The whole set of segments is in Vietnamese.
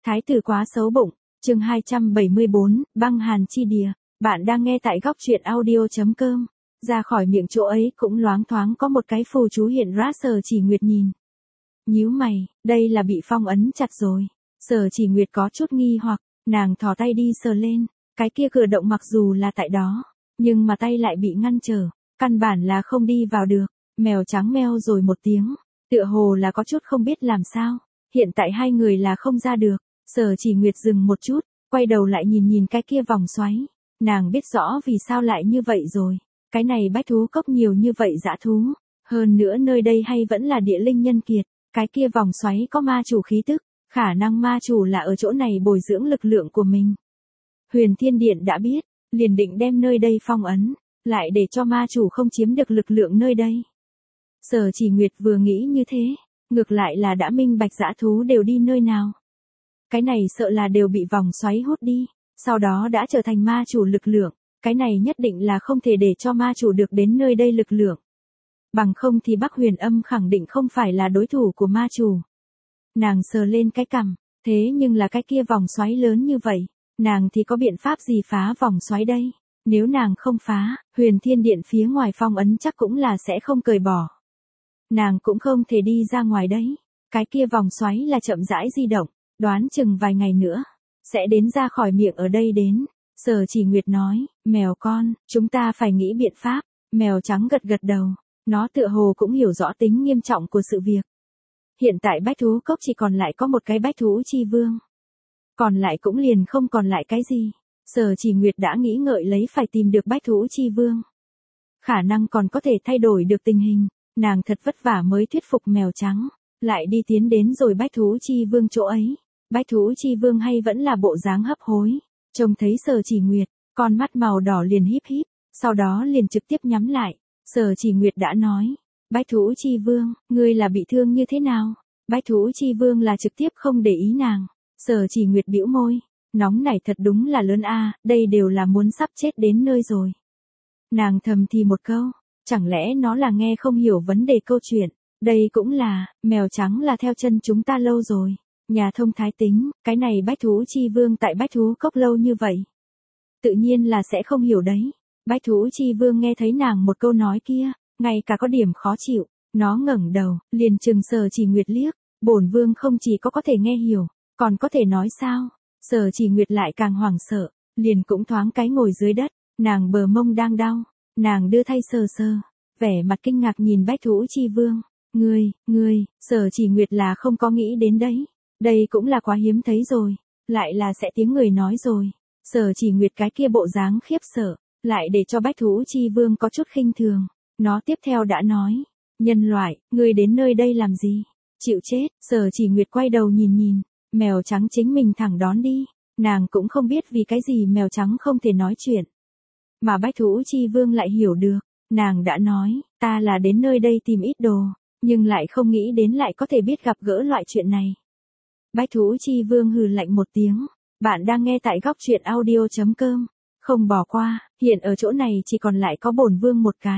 Thái tử quá xấu bụng, chương 274, băng hàn chi địa. Bạn đang nghe tại góc truyện audio.com. Ra khỏi miệng chỗ ấy cũng loáng thoáng có một cái phù chú hiện ra. Sở Chỉ Nguyệt nhìn. Nhíu mày, đây là bị phong ấn chặt rồi. Sở Chỉ Nguyệt có chút nghi hoặc, nàng thò tay đi sờ lên. Cái kia cửa động mặc dù là tại đó, nhưng mà tay lại bị ngăn trở. Căn bản là không đi vào được. Mèo trắng meo rồi một tiếng. Tựa hồ là có chút không biết làm sao. Hiện tại hai người là không ra được. Sở Chỉ Nguyệt dừng một chút, quay đầu lại nhìn cái kia vòng xoáy. Nàng biết rõ vì sao lại như vậy rồi. Cái này bách thú cốc nhiều như vậy dã thú. Hơn nữa nơi đây hay vẫn là địa linh nhân kiệt. Cái kia vòng xoáy có ma chủ khí tức. Khả năng ma chủ là ở chỗ này bồi dưỡng lực lượng của mình. Huyền Thiên Điện đã biết, liền định đem nơi đây phong ấn, lại để cho ma chủ không chiếm được lực lượng nơi đây. Sở Chỉ Nguyệt vừa nghĩ như thế, ngược lại là đã minh bạch dã thú đều đi nơi nào. Cái này sợ là đều bị vòng xoáy hút đi, sau đó đã trở thành ma chủ lực lượng, cái này nhất định là không thể để cho ma chủ được đến nơi đây lực lượng. Bằng không thì Bắc Huyền Âm khẳng định không phải là đối thủ của ma chủ. Nàng sờ lên cái cằm, thế nhưng là cái kia vòng xoáy lớn như vậy, nàng thì có biện pháp gì phá vòng xoáy đây? Nếu nàng không phá, Huyền Thiên Điện phía ngoài phong ấn chắc cũng là sẽ không cởi bỏ. Nàng cũng không thể đi ra ngoài đấy. Cái kia vòng xoáy là chậm rãi di động, đoán chừng vài ngày nữa sẽ đến ra khỏi miệng ở đây đến. Sở Chỉ Nguyệt nói, mèo con, chúng ta phải nghĩ biện pháp. Mèo trắng gật gật đầu, nó tựa hồ cũng hiểu rõ tính nghiêm trọng của sự việc. Hiện tại bách thú cốc chỉ còn lại có một cái bách thú chi vương. Còn lại cũng liền không còn lại cái gì. Sở Chỉ Nguyệt đã nghĩ ngợi lấy phải tìm được bách thú chi vương. Khả năng còn có thể thay đổi được tình hình. Nàng thật vất vả mới thuyết phục mèo trắng, lại đi tiến đến rồi bách thú chi vương chỗ ấy. Bách thú chi vương hay vẫn là bộ dáng hấp hối, trông thấy Sở Chỉ Nguyệt, con mắt màu đỏ liền híp híp, sau đó liền trực tiếp nhắm lại. Sở Chỉ Nguyệt đã nói, bách thú chi vương, ngươi là bị thương như thế nào? Bách thú chi vương là trực tiếp không để ý nàng. Sở Chỉ Nguyệt bĩu môi, nóng nảy thật đúng là lớn a, đây đều là muốn sắp chết đến nơi rồi. Nàng thầm thì một câu. Chẳng lẽ nó là nghe không hiểu vấn đề câu chuyện, đây cũng là, mèo trắng là theo chân chúng ta lâu rồi. Nhà thông thái tính, cái này bách thú chi vương tại bách thú cốc lâu như vậy. Tự nhiên là sẽ không hiểu đấy. Bách thú chi vương nghe thấy nàng một câu nói kia, ngay cả có điểm khó chịu, nó ngẩng đầu, liền trừng Sở Chỉ Nguyệt liếc, bổn vương không chỉ có thể nghe hiểu, còn có thể nói sao. Sở Chỉ Nguyệt lại càng hoảng sợ, liền cũng thoáng cái ngồi dưới đất, nàng bờ mông đang đau. Nàng đưa thay sờ sờ, vẻ mặt kinh ngạc nhìn bách thú chi vương. Ngươi, Sở Chỉ Nguyệt là không có nghĩ đến đấy. Đây cũng là quá hiếm thấy rồi. Lại là sẽ tiếng người nói rồi. Sở Chỉ Nguyệt cái kia bộ dáng khiếp sợ, lại để cho bách thú chi vương có chút khinh thường. Nó tiếp theo đã nói, nhân loại, ngươi đến nơi đây làm gì? Chịu chết. Sở Chỉ Nguyệt quay đầu nhìn, mèo trắng chính mình thẳng đón đi. Nàng cũng không biết vì cái gì mèo trắng không thể nói chuyện. Mà bách thú chi vương lại hiểu được, nàng đã nói, ta là đến nơi đây tìm ít đồ, nhưng lại không nghĩ đến lại có thể biết gặp gỡ loại chuyện này. Bách thú chi vương hừ lạnh một tiếng, bạn đang nghe tại góc truyện audio.com, không bỏ qua, hiện ở chỗ này chỉ còn lại có bổn vương một cái.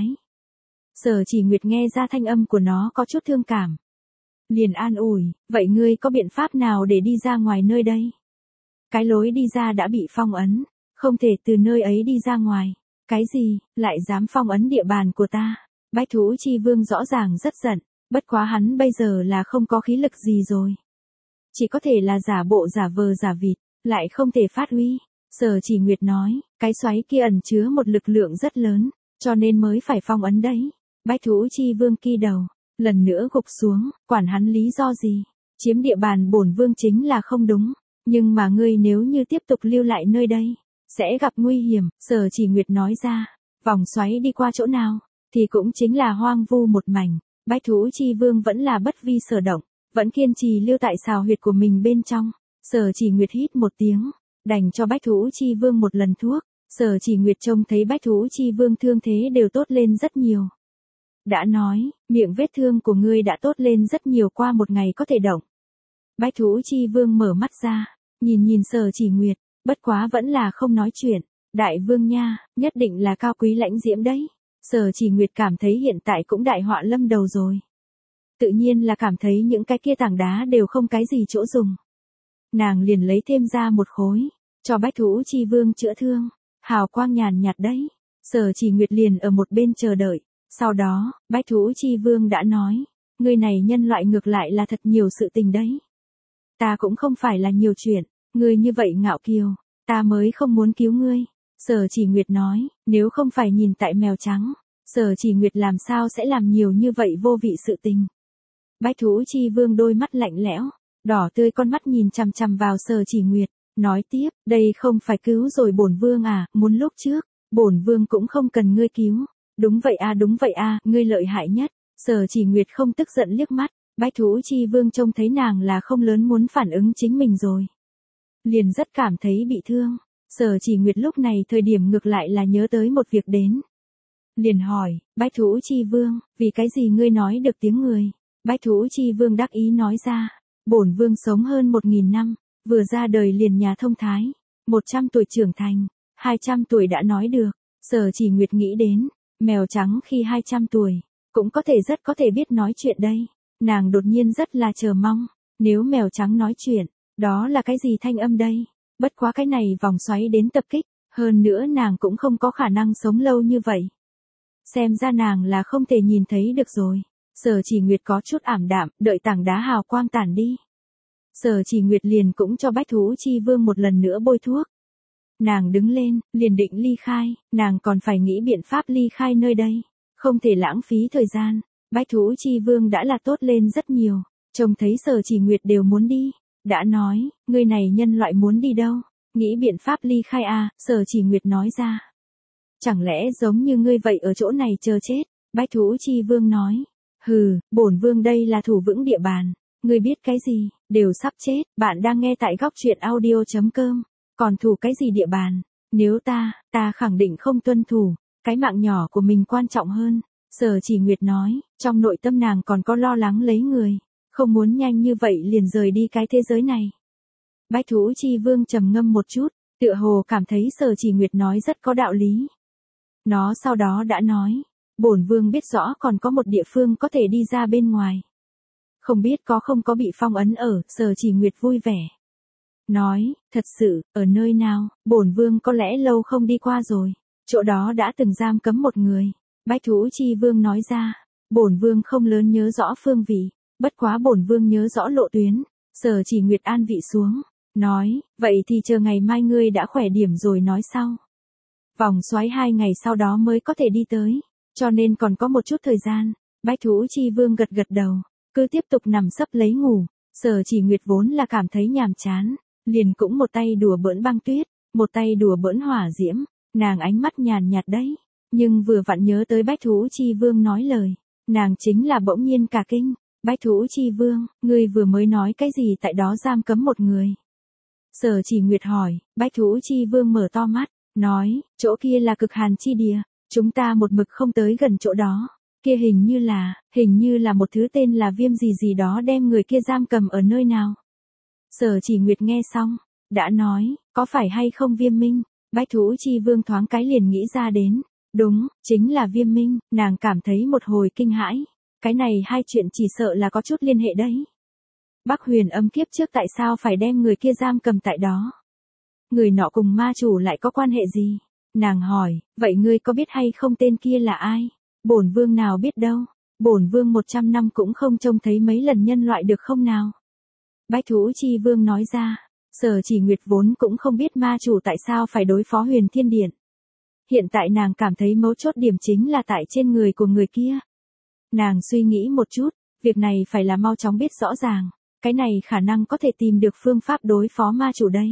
Sở Chỉ Nguyệt nghe ra thanh âm của nó có chút thương cảm. Liền an ủi, vậy ngươi có biện pháp nào để đi ra ngoài nơi đây? Cái lối đi ra đã bị phong ấn. Không thể từ nơi ấy đi ra ngoài. Cái gì, lại dám phong ấn địa bàn của ta? Bách thú chi vương rõ ràng rất giận, bất quá hắn bây giờ là không có khí lực gì rồi. Chỉ có thể là giả bộ giả vờ giả vịt, lại không thể phát huy. Sở Chỉ Nguyệt nói, cái xoáy kia ẩn chứa một lực lượng rất lớn, cho nên mới phải phong ấn đấy. Bách thú chi vương ki đầu, lần nữa gục xuống, quản hắn lý do gì? Chiếm địa bàn bổn vương chính là không đúng, nhưng mà ngươi nếu như tiếp tục lưu lại nơi đây, sẽ gặp nguy hiểm. Sở Chỉ Nguyệt nói ra, vòng xoáy đi qua chỗ nào, thì cũng chính là hoang vu một mảnh. Bách thú chi vương vẫn là bất vi sở động, vẫn kiên trì lưu tại xào huyệt của mình bên trong. Sở Chỉ Nguyệt hít một tiếng, đành cho bách thú chi vương một lần thuốc. Sở Chỉ Nguyệt trông thấy bách thú chi vương thương thế đều tốt lên rất nhiều. Đã nói, miệng vết thương của ngươi đã tốt lên rất nhiều, qua một ngày có thể động. Bách thú chi vương mở mắt ra, nhìn Sở Chỉ Nguyệt. Bất quá vẫn là không nói chuyện. Đại vương nha, nhất định là cao quý lãnh diễm đấy. Sở Chỉ Nguyệt cảm thấy hiện tại cũng đại họa lâm đầu rồi. Tự nhiên là cảm thấy những cái kia tảng đá đều không cái gì chỗ dùng. nàng liền lấy thêm ra một khối, cho Bách Thú Chi Vương chữa thương, hào quang nhàn nhạt đấy. Sở Chỉ Nguyệt liền ở một bên chờ đợi, sau đó, Bách Thú Chi Vương đã nói, ngươi này nhân loại ngược lại là thật nhiều sự tình đấy. Ta cũng không phải là nhiều chuyện, ngươi như vậy ngạo kiều, ta mới không muốn cứu ngươi. Sở Chỉ Nguyệt nói, nếu không phải nhìn tại mèo trắng, Sở Chỉ Nguyệt làm sao sẽ làm nhiều như vậy vô vị sự tình. Bách Thú Chi Vương đôi mắt lạnh lẽo, đỏ tươi con mắt nhìn chằm chằm vào Sở Chỉ Nguyệt, nói tiếp, đây không phải cứu rồi bổn vương à, muốn lúc trước, bổn vương cũng không cần ngươi cứu. Đúng vậy à, ngươi lợi hại nhất. Sở Chỉ Nguyệt không tức giận liếc mắt, Bách Thú Chi Vương trông thấy nàng là không lớn muốn phản ứng chính mình rồi. Liền rất cảm thấy bị thương. Sở Chỉ Nguyệt lúc này thời điểm ngược lại là nhớ tới một việc đến. Liền hỏi, Bách Thú Chi Vương, vì cái gì ngươi nói được tiếng người? Bách Thú Chi Vương đắc ý nói ra, bổn vương sống hơn 1000 năm, vừa ra đời liền nhà thông thái, 100 tuổi trưởng thành, 200 tuổi đã nói được. Sở Chỉ Nguyệt nghĩ đến, mèo trắng khi 200 tuổi, cũng rất có thể biết nói chuyện đây. Nàng đột nhiên rất là chờ mong, nếu mèo trắng nói chuyện, đó là cái gì thanh âm đây? Bất quá cái này vòng xoáy đến tập kích, hơn nữa nàng cũng không có khả năng sống lâu như vậy. Xem ra nàng là không thể nhìn thấy được rồi. Sở Chỉ Nguyệt có chút ảm đạm, đợi tảng đá hào quang tản đi. Sở Chỉ Nguyệt liền cũng cho Bách Thú Chi Vương một lần nữa bôi thuốc. Nàng đứng lên, liền định ly khai, nàng còn phải nghĩ biện pháp ly khai nơi đây, không thể lãng phí thời gian. Bách Thú Chi Vương đã là tốt lên rất nhiều, trông thấy Sở Chỉ Nguyệt đều muốn đi, đã nói, ngươi này nhân loại muốn đi đâu, nghĩ biện pháp ly khai à, Sở Chỉ Nguyệt nói ra. Chẳng lẽ giống như ngươi vậy ở chỗ này chờ chết, Bách Thú Chi Vương nói, hừ, bổn vương đây là thủ vững địa bàn, ngươi biết cái gì, đều sắp chết. Bạn đang nghe tại góc truyện audio.com. Còn thủ cái gì địa bàn? Nếu ta khẳng định không tuân thủ, cái mạng nhỏ của mình quan trọng hơn. Sở Chỉ Nguyệt nói, trong nội tâm nàng còn có lo lắng lấy người, không muốn nhanh như vậy liền rời đi cái thế giới này. Bách Thú Chi Vương trầm ngâm một chút, tựa hồ cảm thấy Sở Chỉ Nguyệt nói rất có đạo lý. Nó sau đó đã nói, bổn vương biết rõ còn có một địa phương có thể đi ra bên ngoài. Không biết có không có bị phong ấn ở, Sở Chỉ Nguyệt vui vẻ. Nói, thật sự, ở nơi nào, bổn vương có lẽ lâu không đi qua rồi, chỗ đó đã từng giam cấm một người. Bách Thú Chi Vương nói ra, bổn vương không lớn nhớ rõ phương vị, bất quá bổn vương nhớ rõ lộ tuyến. Sở Chỉ Nguyệt an vị xuống, nói, vậy thì chờ ngày mai ngươi đã khỏe điểm rồi nói sau. Vòng xoáy 2 ngày sau đó mới có thể đi tới, cho nên còn có một chút thời gian. Bách Thú Chi Vương gật gật đầu, cứ tiếp tục nằm sấp lấy ngủ. Sở Chỉ Nguyệt vốn là cảm thấy nhàm chán, liền cũng một tay đùa bỡn băng tuyết, một tay đùa bỡn hỏa diễm, nàng ánh mắt nhàn nhạt đấy, nhưng vừa vặn nhớ tới Bách Thú Chi Vương nói lời, nàng chính là bỗng nhiên cả kinh. Bách Thú Chi Vương, ngươi vừa mới nói cái gì tại đó giam cấm một người? Sở Chỉ Nguyệt hỏi. Bách Thú Chi Vương mở to mắt, nói, chỗ kia là cực hàn chi địa, chúng ta một mực không tới gần chỗ đó, kia hình như là một thứ tên là viêm gì gì đó đem người kia giam cầm ở nơi nào. Sở Chỉ Nguyệt nghe xong, đã nói, có phải hay không Viêm Minh? Bách Thú Chi Vương thoáng cái liền nghĩ ra đến, đúng, chính là Viêm Minh. Nàng cảm thấy một hồi kinh hãi, cái này hai chuyện chỉ sợ là có chút liên hệ đấy. Bắc Huyền Âm kiếp trước tại sao phải đem người kia giam cầm tại đó? Người nọ cùng ma chủ lại có quan hệ gì? Nàng hỏi, vậy ngươi có biết hay không tên kia là ai? Bổn vương nào biết đâu, bổn vương 100 năm cũng không trông thấy mấy lần nhân loại được không nào? Bách Thú Chi Vương nói ra, Sở Chỉ Nguyệt vốn cũng không biết ma chủ tại sao phải đối phó Huyền Thiên Điện. Hiện tại nàng cảm thấy mấu chốt điểm chính là tại trên người của người kia. Nàng suy nghĩ một chút, việc này phải là mau chóng biết rõ ràng, cái này khả năng có thể tìm được phương pháp đối phó ma chủ đây.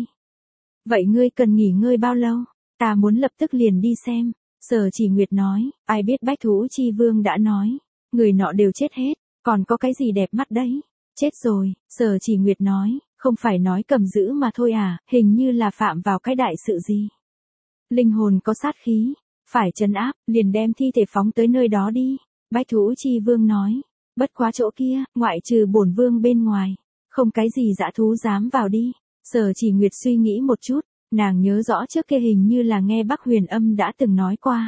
Vậy ngươi cần nghỉ ngơi bao lâu? Ta muốn lập tức liền đi xem. Sở Chỉ Nguyệt nói, ai biết Bách Thú Chi Vương đã nói, người nọ đều chết hết, còn có cái gì đẹp mắt đấy? Chết rồi. Sở Chỉ Nguyệt nói, không phải nói cầm giữ mà thôi à, hình như là phạm vào cái đại sự gì. Linh hồn có sát khí, phải trấn áp, liền đem thi thể phóng tới nơi đó đi. Bách Thú Chi Vương nói, bất quá chỗ kia, ngoại trừ bổn vương bên ngoài, không cái gì dã thú dám vào đi. Sở Chỉ Nguyệt suy nghĩ một chút, nàng nhớ rõ trước kia hình như là nghe Bắc Huyền Âm đã từng nói qua.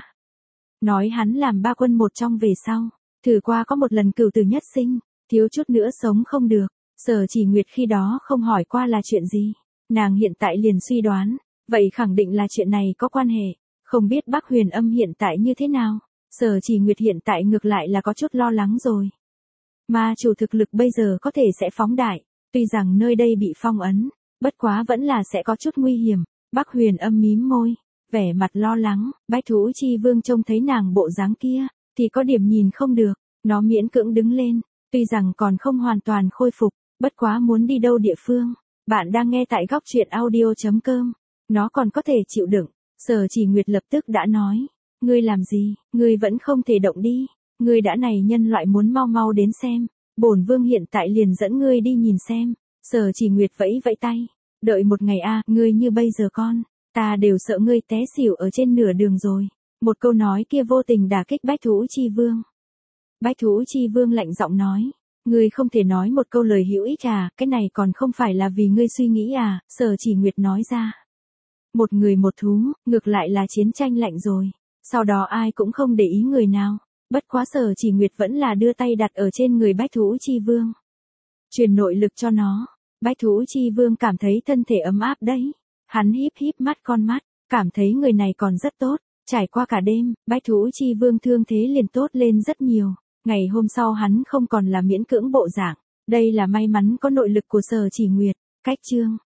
Nói hắn làm 3 quân một trong về sau, thử qua có một lần cửu tử nhất sinh, thiếu chút nữa sống không được, Sở Chỉ Nguyệt khi đó không hỏi qua là chuyện gì. Nàng hiện tại liền suy đoán, vậy khẳng định là chuyện này có quan hệ. Không biết Bắc Huyền Âm hiện tại như thế nào. Sở Chỉ Nguyệt hiện tại ngược lại là có chút lo lắng rồi. Ma chủ thực lực bây giờ có thể sẽ phóng đại. Tuy rằng nơi đây bị phong ấn, bất quá vẫn là sẽ có chút nguy hiểm. Bắc Huyền Âm mím môi, vẻ mặt lo lắng. Bách Thú Chi Vương trông thấy nàng bộ dáng kia, thì có điểm nhìn không được. Nó miễn cưỡng đứng lên, tuy rằng còn không hoàn toàn khôi phục, bất quá muốn đi đâu địa phương. Bạn đang nghe tại góc truyện audio.com. Nó còn có thể chịu đựng. Sở Chỉ Nguyệt lập tức đã nói. Ngươi làm gì, ngươi vẫn không thể động đi. Ngươi đã này nhân loại muốn mau mau đến xem. Bổn vương hiện tại liền dẫn ngươi đi nhìn xem. Sở Chỉ Nguyệt vẫy vẫy tay. Đợi một ngày ngươi như bây giờ con. Ta đều sợ ngươi té xỉu ở trên nửa đường rồi. Một câu nói kia vô tình đả kích Bách Thú Chi Vương. Bách Thú Chi Vương lạnh giọng nói. Ngươi không thể nói một câu lời hữu ích cái này còn không phải là vì ngươi suy nghĩ Sở Chỉ Nguyệt nói ra. Một người một thú, ngược lại là chiến tranh lạnh rồi. Sau đó ai cũng không để ý người nào. Bất quá Sở Chỉ Nguyệt vẫn là đưa tay đặt ở trên người Bách Thú Chi Vương. Truyền nội lực cho nó. Bách Thú Chi Vương cảm thấy thân thể ấm áp đấy. Hắn híp híp mắt con mắt, cảm thấy người này còn rất tốt. Trải qua cả đêm, Bách Thú Chi Vương thương thế liền tốt lên rất nhiều. Ngày hôm sau hắn không còn là miễn cưỡng bộ dạng. Đây là may mắn có nội lực của Sở Chỉ Nguyệt. Cách chương